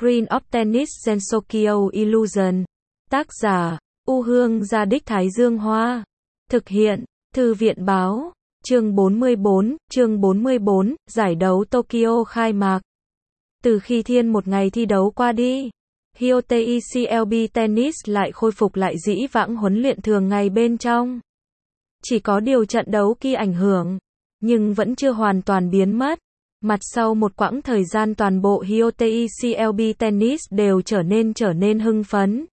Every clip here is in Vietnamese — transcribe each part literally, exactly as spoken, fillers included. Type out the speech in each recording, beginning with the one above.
Screen of Tennis Gensokyo Illusion. Tác giả, U Hương Gia Đích Thái Dương Hoa. Thực hiện, Thư viện Báo. Chương bốn mươi bốn, chương bốn mươi bốn, giải đấu Tokyo khai mạc. Từ khi thiên một ngày thi đấu qua đi, Hyotei xê lờ bê Tennis lại khôi phục lại dĩ vãng huấn luyện thường ngày bên trong. Chỉ có điều trận đấu kia ảnh hưởng, nhưng vẫn chưa hoàn toàn biến mất. Mặt sau một quãng thời gian toàn bộ Hyotei xê lờ bê Tennis đều trở nên trở nên hưng phấn.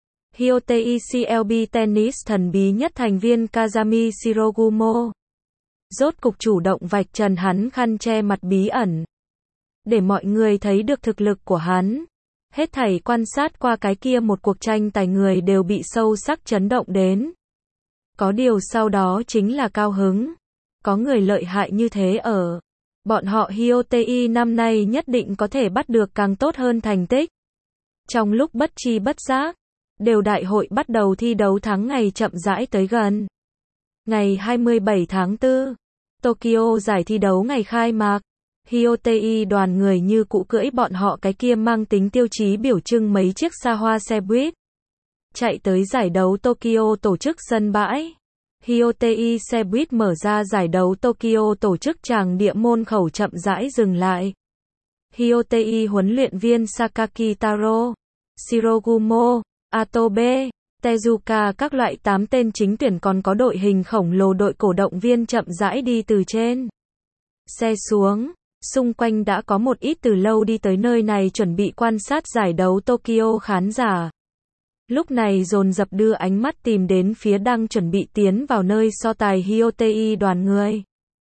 Hyotei xê lờ bê Tennis thần bí nhất thành viên Kazami Shirogumo rốt cục chủ động vạch trần hắn khăn che mặt bí ẩn, để mọi người thấy được thực lực của hắn. Hết thảy quan sát qua cái kia một cuộc tranh tài người đều bị sâu sắc chấn động đến. Có điều sau đó chính là cao hứng. Có người lợi hại như thế ở. Bọn họ Hyotei năm nay nhất định có thể bắt được càng tốt hơn thành tích. Trong lúc bất chi bất giác, đều đại hội bắt đầu thi đấu tháng ngày chậm rãi tới gần. Ngày hai mươi bảy tháng tư, Tokyo giải thi đấu ngày khai mạc. Hyotei đoàn người như cũ cưỡi bọn họ cái kia mang tính tiêu chí biểu trưng mấy chiếc xa hoa xe buýt. Chạy tới giải đấu Tokyo tổ chức sân bãi. Hyotei xe buýt mở ra giải đấu Tokyo tổ chức tràng địa môn khẩu chậm rãi dừng lại. Hyotei huấn luyện viên Sakaki Taro, Shirogumo, Atobe, Tezuka các loại tám tên chính tuyển còn có đội hình khổng lồ đội cổ động viên chậm rãi đi từ trên xe xuống. Xung quanh đã có một ít từ lâu đi tới nơi này chuẩn bị quan sát giải đấu Tokyo khán giả. Lúc này dồn dập đưa ánh mắt tìm đến phía đang chuẩn bị tiến vào nơi so tài Hyotei đoàn người.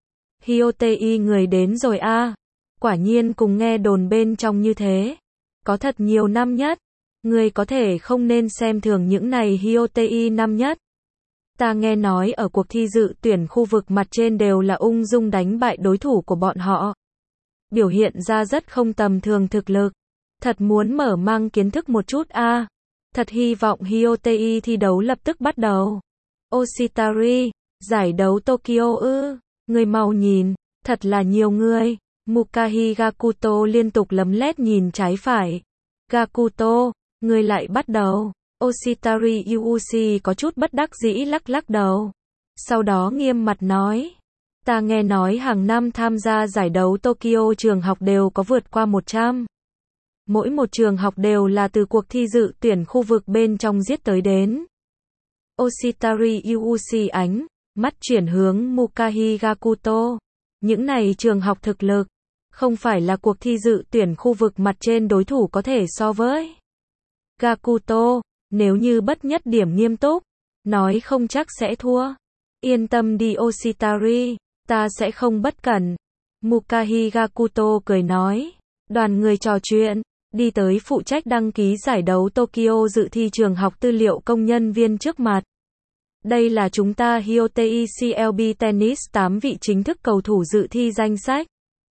Hyotei người đến rồi a à. Quả nhiên cùng nghe đồn bên trong như thế. Có thật nhiều năm nhất. Người có thể không nên xem thường những này Hyotei năm nhất. Ta nghe nói ở cuộc thi dự tuyển khu vực mặt trên đều là ung dung đánh bại đối thủ của bọn họ. Biểu hiện ra rất không tầm thường thực lực. Thật muốn mở mang kiến thức một chút a à. Thật hy vọng Hyotei thi đấu lập tức bắt đầu. Oshitari, giải đấu Tokyo ư, người mau nhìn, thật là nhiều người. Mukahi Gakuto liên tục lấm lét nhìn trái phải. Gakuto, người lại bắt đầu. Oshitari Yuushi có chút bất đắc dĩ lắc lắc đầu. Sau đó nghiêm mặt nói. Ta nghe nói hàng năm tham gia giải đấu Tokyo trường học đều có vượt qua một trăm. Mỗi một trường học đều là từ cuộc thi dự tuyển khu vực bên trong giết tới đến. Oshitari Yuushi ánh mắt chuyển hướng Mukahi Gakuto. Những này trường học thực lực, không phải là cuộc thi dự tuyển khu vực mặt trên đối thủ có thể so với. Gakuto, nếu như bất nhất điểm nghiêm túc, nói không chắc sẽ thua. Yên tâm đi Oshitari, ta sẽ không bất cẩn. Mukahi Gakuto cười nói. Đoàn người trò chuyện, đi tới phụ trách đăng ký giải đấu Tokyo dự thi trường học tư liệu công nhân viên trước mặt. Đây là chúng ta Hyotei xê lờ bê Tennis tám vị chính thức cầu thủ dự thi danh sách.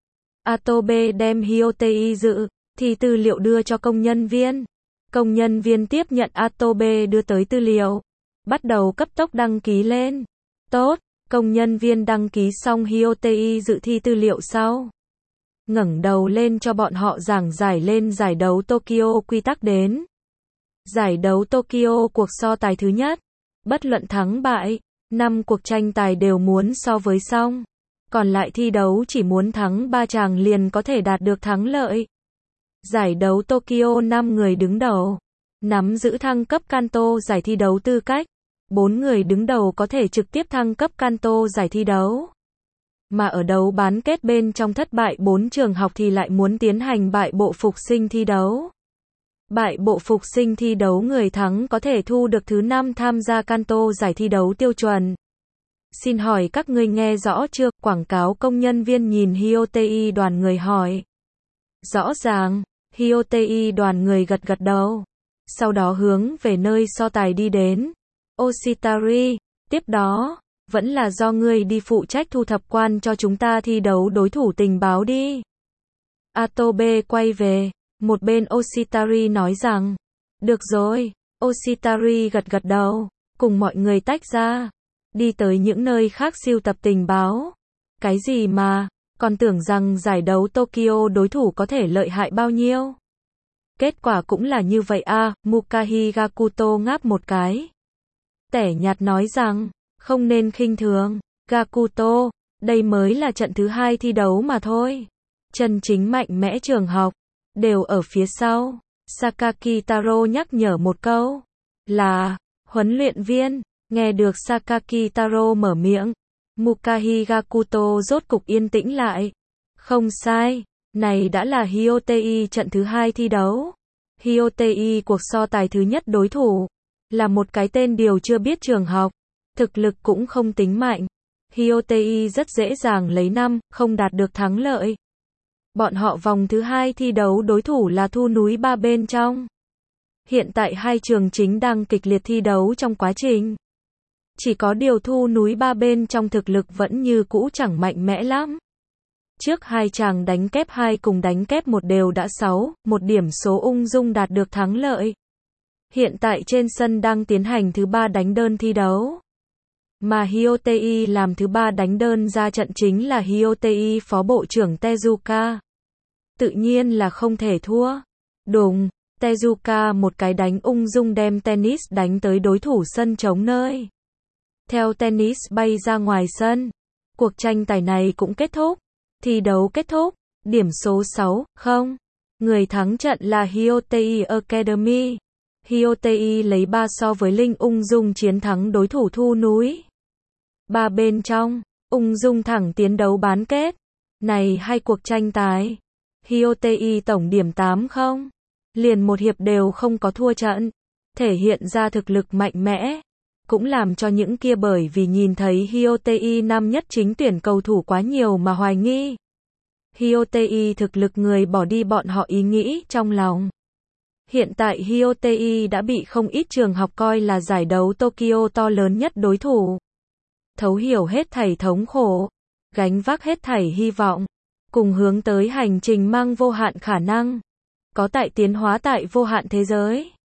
Atobe đem Hyotei dự thi tư liệu đưa cho công nhân viên. Công nhân viên tiếp nhận Atobe đưa tới tư liệu. Bắt đầu cấp tốc đăng ký lên. Tốt, công nhân viên đăng ký xong Hyotei dự thi tư liệu sau. Ngẩng đầu lên cho bọn họ giảng giải lên giải đấu Tokyo quy tắc đến. Giải đấu Tokyo cuộc so tài thứ nhất. Bất luận thắng bại, năm cuộc tranh tài đều muốn so với xong. Còn lại thi đấu chỉ muốn thắng ba chàng liền có thể đạt được thắng lợi. Giải đấu Tokyo năm người đứng đầu. Nắm giữ thăng cấp Kanto giải thi đấu tư cách. bốn người đứng đầu có thể trực tiếp thăng cấp Kanto giải thi đấu. Mà ở đấu bán kết bên trong thất bại bốn trường học thì lại muốn tiến hành bại bộ phục sinh thi đấu. Bại bộ phục sinh thi đấu người thắng có thể thu được thứ năm tham gia Kanto giải thi đấu tiêu chuẩn. Xin hỏi các ngươi nghe rõ chưa? Quảng cáo công nhân viên nhìn Hyotei đoàn người hỏi. Rõ ràng, Hyotei đoàn người gật gật đầu. Sau đó hướng về nơi so tài đi đến. Oshitari, tiếp đó, vẫn là do ngươi đi phụ trách thu thập quan cho chúng ta thi đấu đối thủ tình báo đi. Atobe quay về, một bên Oshitari nói rằng, được rồi, Oshitari gật gật đầu, cùng mọi người tách ra, đi tới những nơi khác sưu tập tình báo. Cái gì mà, còn tưởng rằng giải đấu Tokyo đối thủ có thể lợi hại bao nhiêu. Kết quả cũng là như vậy a, à, Mukahi Gakuto ngáp một cái. Tẻ nhạt nói rằng, không nên khinh thường, Gakuto, đây mới là trận thứ hai thi đấu mà thôi. Chân chính mạnh mẽ trường học, đều ở phía sau. Sakaki Taro nhắc nhở một câu, là, huấn luyện viên, nghe được Sakaki Taro mở miệng. Mukahi Gakuto rốt cục yên tĩnh lại. Không sai, này đã là Hyotei trận thứ hai thi đấu. Hyotei cuộc so tài thứ nhất đối thủ, là một cái tên điều chưa biết trường học, thực lực cũng không tính mạnh. Hyotei rất dễ dàng lấy năm, không đạt được thắng lợi. Bọn họ vòng thứ hai thi đấu đối thủ là Thu núi ba bên trong. Hiện tại hai trường chính đang kịch liệt thi đấu trong quá trình. Chỉ có điều Thu núi ba bên trong thực lực vẫn như cũ chẳng mạnh mẽ lắm. Trước hai chàng đánh kép hai cùng đánh kép một đều đã sáu, một điểm số ung dung đạt được thắng lợi. Hiện tại trên sân đang tiến hành thứ ba đánh đơn thi đấu. Mà Hyotei làm thứ ba đánh đơn ra trận chính là Hyotei phó bộ trưởng Tezuka. Tự nhiên là không thể thua. Đùng, Tezuka một cái đánh ung dung đem tennis đánh tới đối thủ sân trống nơi. Theo tennis bay ra ngoài sân, cuộc tranh tài này cũng kết thúc. Thi đấu kết thúc, điểm số sáu không. Người thắng trận là Hyotei Academy. Hyotei lấy ba so với Linh ung dung chiến thắng đối thủ Thu núi ba bên trong, ung dung thẳng tiến đấu bán kết. Này hai cuộc tranh tài, Hyotei tổng điểm tám không. Liền một hiệp đều không có thua trận, thể hiện ra thực lực mạnh mẽ. Cũng làm cho những kia bởi vì nhìn thấy Hyotei năm nhất chính tuyển cầu thủ quá nhiều mà hoài nghi. Hyotei thực lực người bỏ đi bọn họ ý nghĩ trong lòng. Hiện tại Hyotei đã bị không ít trường học coi là giải đấu Tokyo to lớn nhất đối thủ. Thấu hiểu hết thảy thống khổ, gánh vác hết thảy hy vọng, cùng hướng tới hành trình mang vô hạn khả năng, có tại tiến hóa tại vô hạn thế giới.